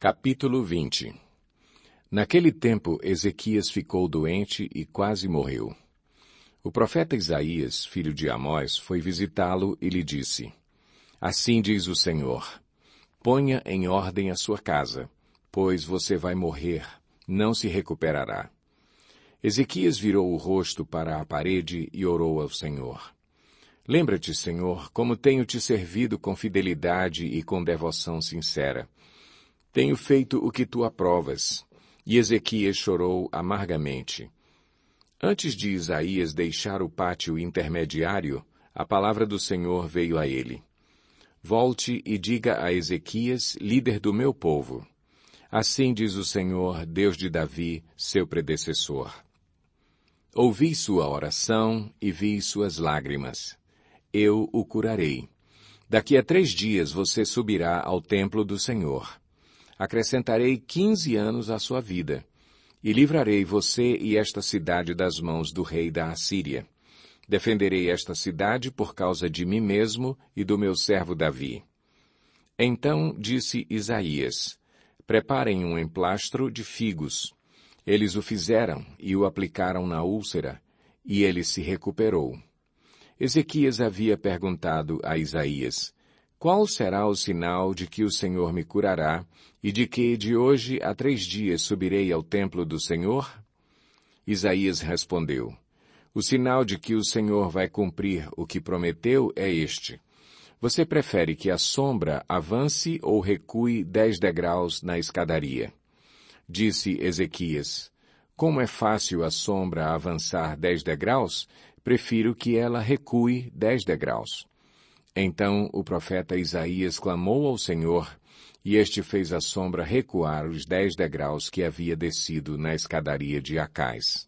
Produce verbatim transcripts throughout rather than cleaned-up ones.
Capítulo vinte. Naquele tempo, Ezequias ficou doente e quase morreu. O profeta Isaías, filho de Amós, foi visitá-lo e lhe disse: Assim diz o Senhor, ponha em ordem a sua casa, pois você vai morrer, não se recuperará. Ezequias virou o rosto para a parede e orou ao Senhor. Lembra-te, Senhor, como tenho te servido com fidelidade e com devoção sincera. Tenho feito o que tu aprovas. E Ezequias chorou amargamente. Antes de Isaías deixar o pátio intermediário, a palavra do Senhor veio a ele. Volte e diga a Ezequias, líder do meu povo. Assim diz o Senhor, Deus de Davi, seu predecessor. Ouvi sua oração e vi suas lágrimas. Eu o curarei. Daqui a três dias você subirá ao templo do Senhor. Acrescentarei quinze anos à sua vida, e livrarei você e esta cidade das mãos do rei da Assíria. Defenderei esta cidade por causa de mim mesmo e do meu servo Davi. Então disse Isaías, preparem um emplastro de figos. Eles o fizeram e o aplicaram na úlcera, e ele se recuperou. Ezequias havia perguntado a Isaías, qual será o sinal de que o Senhor me curará e de que de hoje a três dias subirei ao templo do Senhor? Isaías respondeu, o sinal de que o Senhor vai cumprir o que prometeu é este. Você prefere que a sombra avance ou recue dez degraus na escadaria? Disse Ezequias, como é fácil a sombra avançar dez degraus, prefiro que ela recue dez degraus. Então o profeta Isaías clamou ao Senhor, e este fez a sombra recuar os dez degraus que havia descido na escadaria de Acais.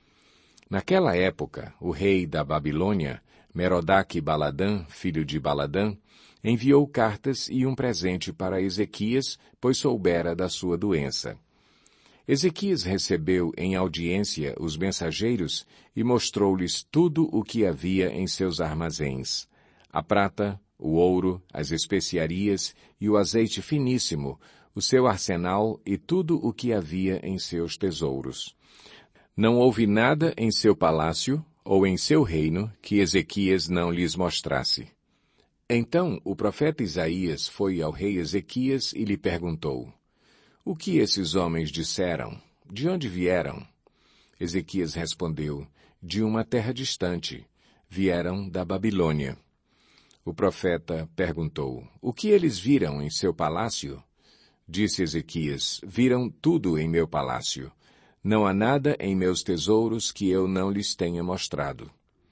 Naquela época, o rei da Babilônia, Merodach-Baladã, filho de Baladã, enviou cartas e um presente para Ezequias, pois soubera da sua doença. Ezequias recebeu em audiência os mensageiros e mostrou-lhes tudo o que havia em seus armazéns. A prata, o ouro, as especiarias e o azeite finíssimo, o seu arsenal e tudo o que havia em seus tesouros. Não houve nada em seu palácio ou em seu reino que Ezequias não lhes mostrasse. Então o profeta Isaías foi ao rei Ezequias e lhe perguntou, o que esses homens disseram? De onde vieram? Ezequias respondeu, de uma terra distante. Vieram da Babilônia. O profeta perguntou, o que eles viram em seu palácio? Disse Ezequias, viram tudo em meu palácio. Não há nada em meus tesouros que eu não lhes tenha mostrado.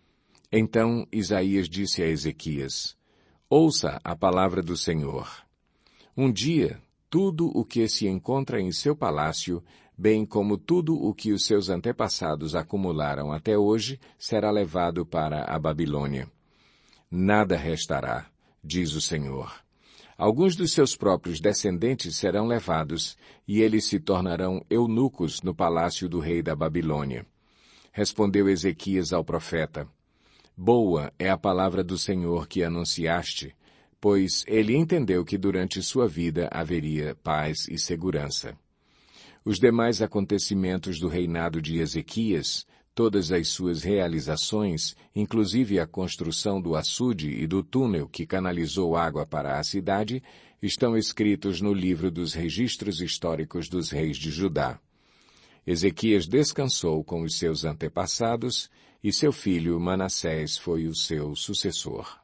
Então Isaías disse a Ezequias, ouça a palavra do Senhor. Um dia, tudo o que se encontra em seu palácio, bem como tudo o que os seus antepassados acumularam até hoje, será levado para a Babilônia. Nada restará, diz o Senhor. Alguns dos seus próprios descendentes serão levados, e eles se tornarão eunucos no palácio do rei da Babilônia. Respondeu Ezequias ao profeta, boa é a palavra do Senhor que anunciaste, pois ele entendeu que durante sua vida haveria paz e segurança. Os demais acontecimentos do reinado de Ezequias, todas as suas realizações, inclusive a construção do açude e do túnel que canalizou água para a cidade, estão escritos no livro dos registros históricos dos reis de Judá. Ezequias descansou com os seus antepassados, e seu filho Manassés foi o seu sucessor.